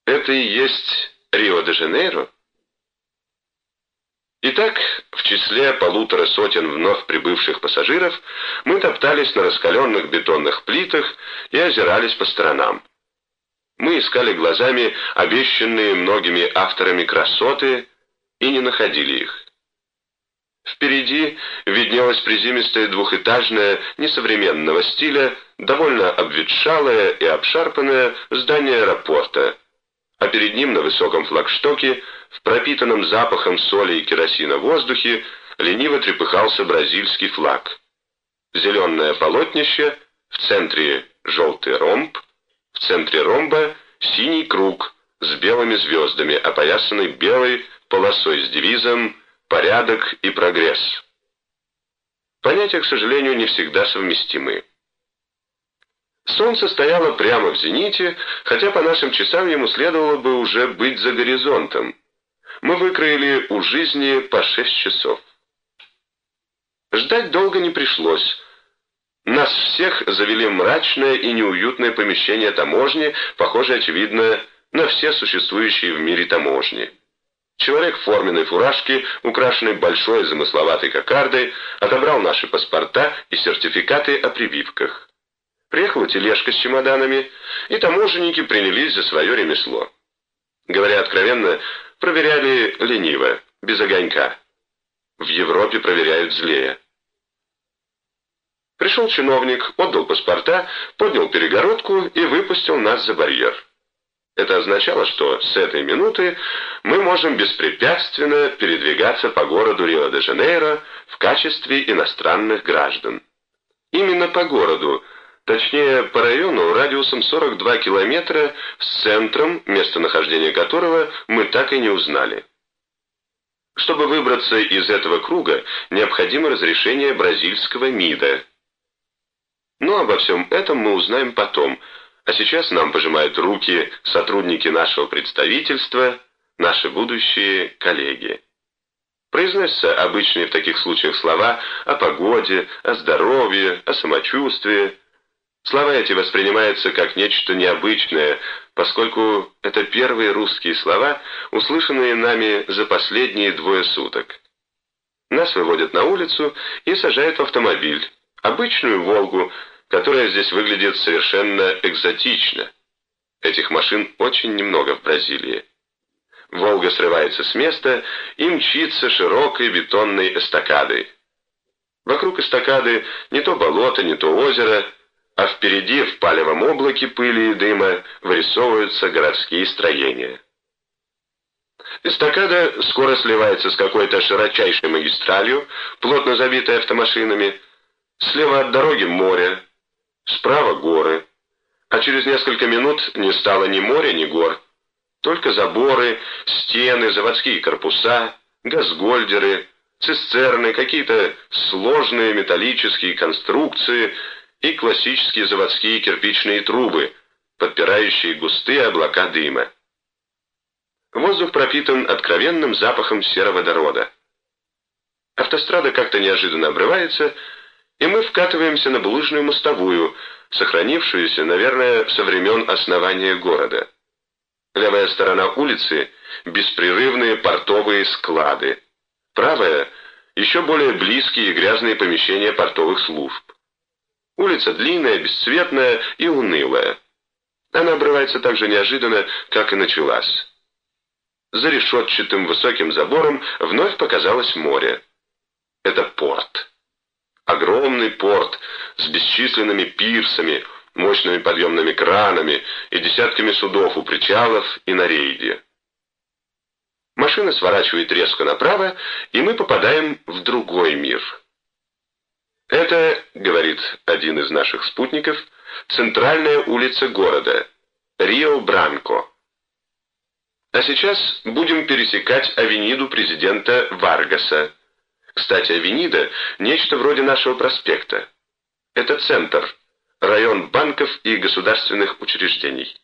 Это и есть Рио-де-Жанейро? Итак, в числе 150 вновь прибывших пассажиров мы топтались на раскаленных бетонных плитах и озирались по сторонам. Мы искали глазами обещанные многими авторами красоты и не находили их. Впереди виднелось приземистое двухэтажное, несовременного стиля, довольно обветшалое и обшарпанное здание аэропорта, а перед ним на высоком флагштоке, в пропитанном запахом соли и керосина воздухе, лениво трепыхался бразильский флаг. Зеленое полотнище, в центре желтый ромб, в центре ромба синий круг с белыми звездами, опоясанный белой полосой с девизом «Порядок и прогресс». Понятия, к сожалению, не всегда совместимы. Солнце стояло прямо в зените, хотя по нашим часам ему следовало бы уже быть за горизонтом. Мы выкроили у жизни по 6 часов. Ждать долго не пришлось. Нас всех завели в мрачное и неуютное помещение таможни, похожее, очевидно, на все существующие в мире таможни. Человек в форменной фуражке, украшенной большой замысловатой кокардой, отобрал наши паспорта и сертификаты о прививках. Приехала тележка с чемоданами, и таможенники принялись за свое ремесло. Говоря откровенно, проверяли лениво, без огонька. В Европе проверяют злее. Пришел чиновник, отдал паспорта, поднял перегородку и выпустил нас за барьер. Это означало, что с этой минуты мы можем беспрепятственно передвигаться по городу Рио-де-Жанейро в качестве иностранных граждан. Именно по городу, точнее по району радиусом 42 километра с центром, местонахождение которого мы так и не узнали. Чтобы выбраться из этого круга, необходимо разрешение бразильского МИДа. Но обо всем этом мы узнаем потом, а сейчас нам пожимают руки сотрудники нашего представительства, наши будущие коллеги. Произносятся обычные в таких случаях слова о погоде, о здоровье, о самочувствии. Слова эти воспринимаются как нечто необычное, поскольку это первые русские слова, услышанные нами за последние 2 суток. Нас выводят на улицу и сажают в автомобиль, обычную «Волгу», которая здесь выглядит совершенно экзотично. Этих машин очень немного в Бразилии. «Волга» срывается с места и мчится широкой бетонной эстакадой. Вокруг эстакады не то болото, не то озеро, а впереди в палевом облаке пыли и дыма вырисовываются городские строения. Эстакада скоро сливается с какой-то широчайшей магистралью, плотно забитой автомашинами. Слева от дороги море, справа горы, а через несколько минут не стало ни моря, ни гор, только заборы, стены, заводские корпуса, газгольдеры, цистерны, какие-то сложные металлические конструкции и классические заводские кирпичные трубы, подпирающие густые облака дыма. Воздух пропитан откровенным запахом сероводорода. Автострада как-то неожиданно обрывается, и мы вкатываемся на булыжную мостовую, сохранившуюся, наверное, со времен основания города. Левая сторона улицы – беспрерывные портовые склады. Правая – еще более близкие и грязные помещения портовых служб. Улица длинная, бесцветная и унылая. Она обрывается так же неожиданно, как и началась. За решетчатым высоким забором вновь показалось море. Это порт. Огромный порт с бесчисленными пирсами, мощными подъемными кранами и десятками судов у причалов и на рейде. Машина сворачивает резко направо, и мы попадаем в другой мир. Это, говорит один из наших спутников, центральная улица города, Рио-Бранко. А сейчас будем пересекать авениду президента Варгаса. Кстати, авенида – нечто вроде нашего проспекта. Это центр, район банков и государственных учреждений.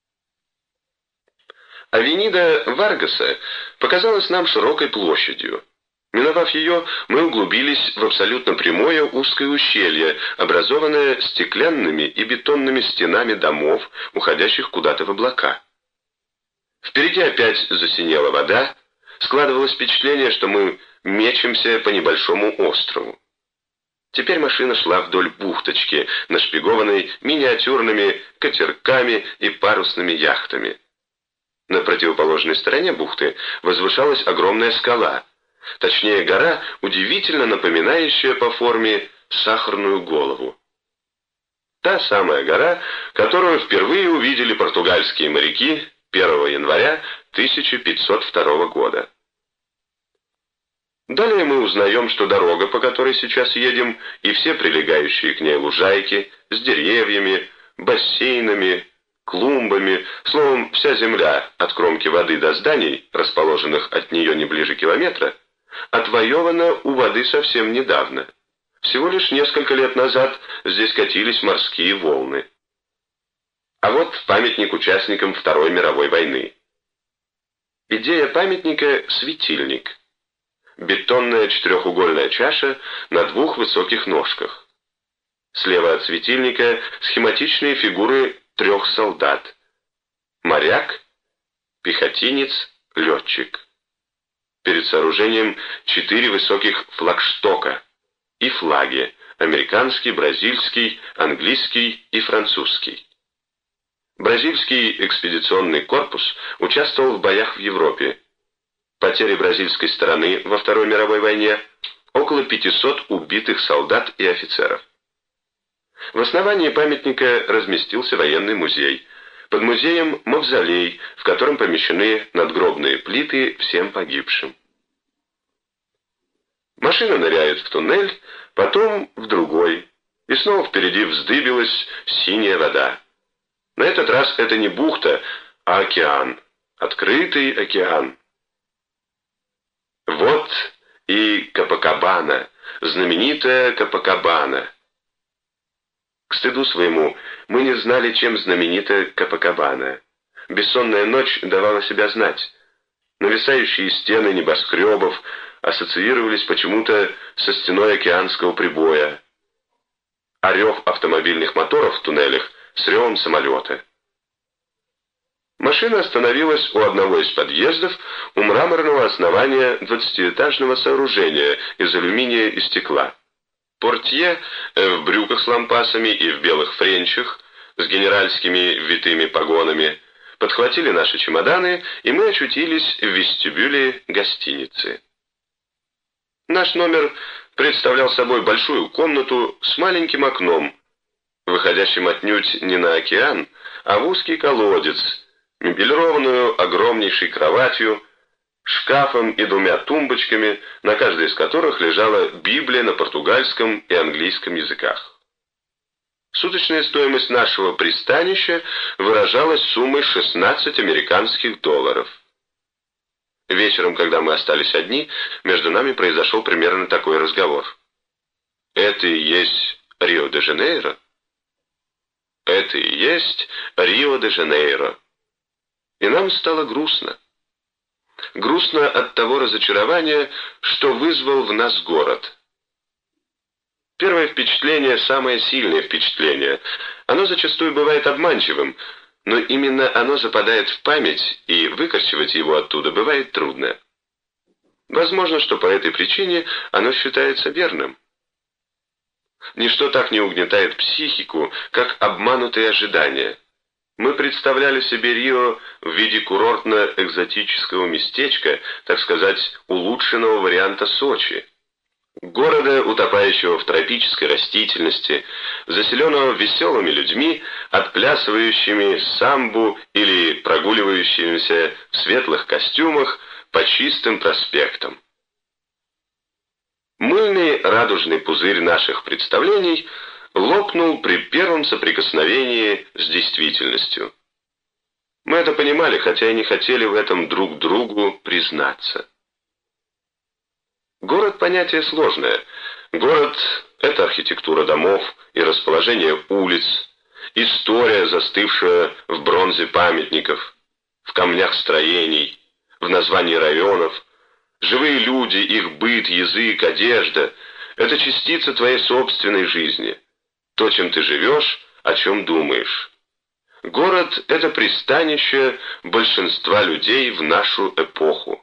Авенида Варгаса показалась нам широкой площадью. Миновав ее, мы углубились в абсолютно прямое узкое ущелье, образованное стеклянными и бетонными стенами домов, уходящих куда-то в облака. Впереди опять засинела вода, складывалось впечатление, что мы мечемся по небольшому острову. Теперь машина шла вдоль бухточки, нашпигованной миниатюрными катерками и парусными яхтами. На противоположной стороне бухты возвышалась огромная скала, точнее гора, удивительно напоминающая по форме сахарную голову. Та самая гора, которую впервые увидели португальские моряки 1 января 1502 года. Далее мы узнаем, что дорога, по которой сейчас едем, и все прилегающие к ней лужайки с деревьями, бассейнами, клумбами, словом, вся земля от кромки воды до зданий, расположенных от нее не ближе километра, отвоевана у воды совсем недавно. Всего лишь несколько лет назад здесь катились морские волны. А вот памятник участникам Второй мировой войны. Идея памятника – светильник. Бетонная четырехугольная чаша на двух высоких ножках. Слева от светильника схематичные фигуры 3 солдат. Моряк, пехотинец, летчик. Перед сооружением 4 высоких флагштока и флаги – американский, бразильский, английский и французский. Бразильский экспедиционный корпус участвовал в боях в Европе. Потери бразильской стороны во Второй мировой войне – около 500 убитых солдат и офицеров. В основании памятника разместился военный музей. Под музеем – мавзолей, в котором помещены надгробные плиты всем погибшим. Машина ныряет в туннель, потом в другой, и снова впереди вздыбилась синяя вода. На этот раз это не бухта, а океан, открытый океан. Вот и Копакабана, знаменитая Копакабана. К стыду своему, мы не знали, чем знаменита Копакабана. Бессонная ночь давала себя знать. Нависающие стены небоскребов ассоциировались почему-то со стеной океанского прибоя, а рев автомобильных моторов в туннелях с ревом самолета. Машина остановилась у одного из подъездов, у мраморного основания 20-этажного сооружения из алюминия и стекла. Портье в брюках с лампасами и в белых френчах с генеральскими витыми погонами подхватили наши чемоданы, и мы очутились в вестибюле гостиницы. Наш номер представлял собой большую комнату с маленьким окном, выходящим отнюдь не на океан, а в узкий колодец, мебелированную огромнейшей кроватью, шкафом и 2 тумбочками, на каждой из которых лежала Библия на португальском и английском языках. Суточная стоимость нашего пристанища выражалась суммой 16 американских долларов. Вечером, когда мы остались одни, между нами произошел примерно такой разговор. «Это и есть Рио-де-Жанейро?» «Это и есть Рио-де-Жанейро». И нам стало грустно. Грустно от того разочарования, что вызвал в нас город. Первое впечатление – самое сильное впечатление. Оно зачастую бывает обманчивым, но именно оно западает в память, и выкорчевать его оттуда бывает трудно. Возможно, что по этой причине оно считается верным. Ничто так не угнетает психику, как обманутые ожидания. Мы представляли себе Рио в виде курортно-экзотического местечка, так сказать, улучшенного варианта Сочи. Города, утопающего в тропической растительности, заселенного веселыми людьми, отплясывающими самбу или прогуливающимися в светлых костюмах по чистым проспектам. Мыльный радужный пузырь наших представлений лопнул при первом соприкосновении с действительностью. Мы это понимали, хотя и не хотели в этом друг другу признаться. Город – понятие сложное. Город – это архитектура домов и расположение улиц, история, застывшая в бронзе памятников, в камнях строений, в названии районов, живые люди, их быт, язык, одежда – это частица твоей собственной жизни, то, чем ты живешь, о чем думаешь. Город – это пристанище большинства людей в нашу эпоху.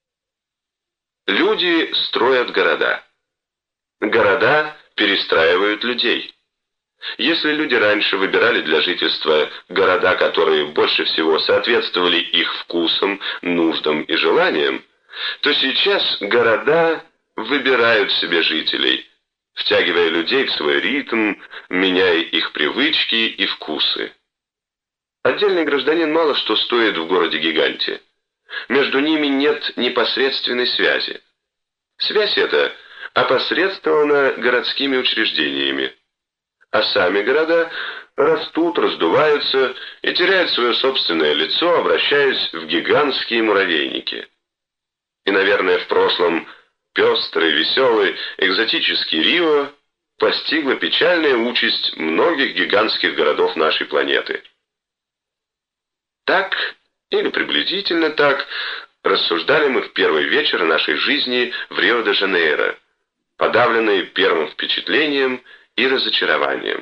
Люди строят города. Города перестраивают людей. Если люди раньше выбирали для жительства города, которые больше всего соответствовали их вкусам, нуждам и желаниям, то сейчас города выбирают себе жителей, втягивая людей в свой ритм, меняя их привычки и вкусы. Отдельный гражданин мало что стоит в городе-гиганте. Между ними нет непосредственной связи. Связь эта опосредствована городскими учреждениями. А сами города растут, раздуваются и теряют свое собственное лицо, обращаясь в гигантские муравейники. И, наверное, в прошлом пестрый, веселый, экзотический Рио постигла печальная участь многих гигантских городов нашей планеты. Так, или приблизительно так, рассуждали мы в первый вечер нашей жизни в Рио-де-Жанейро, подавленные первым впечатлением и разочарованием.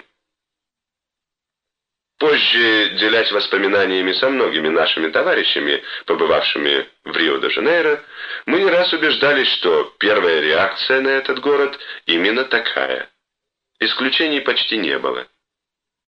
Позже, делясь воспоминаниями со многими нашими товарищами, побывавшими в Рио-де-Жанейро, мы не раз убеждались, что первая реакция на этот город именно такая. Исключений почти не было.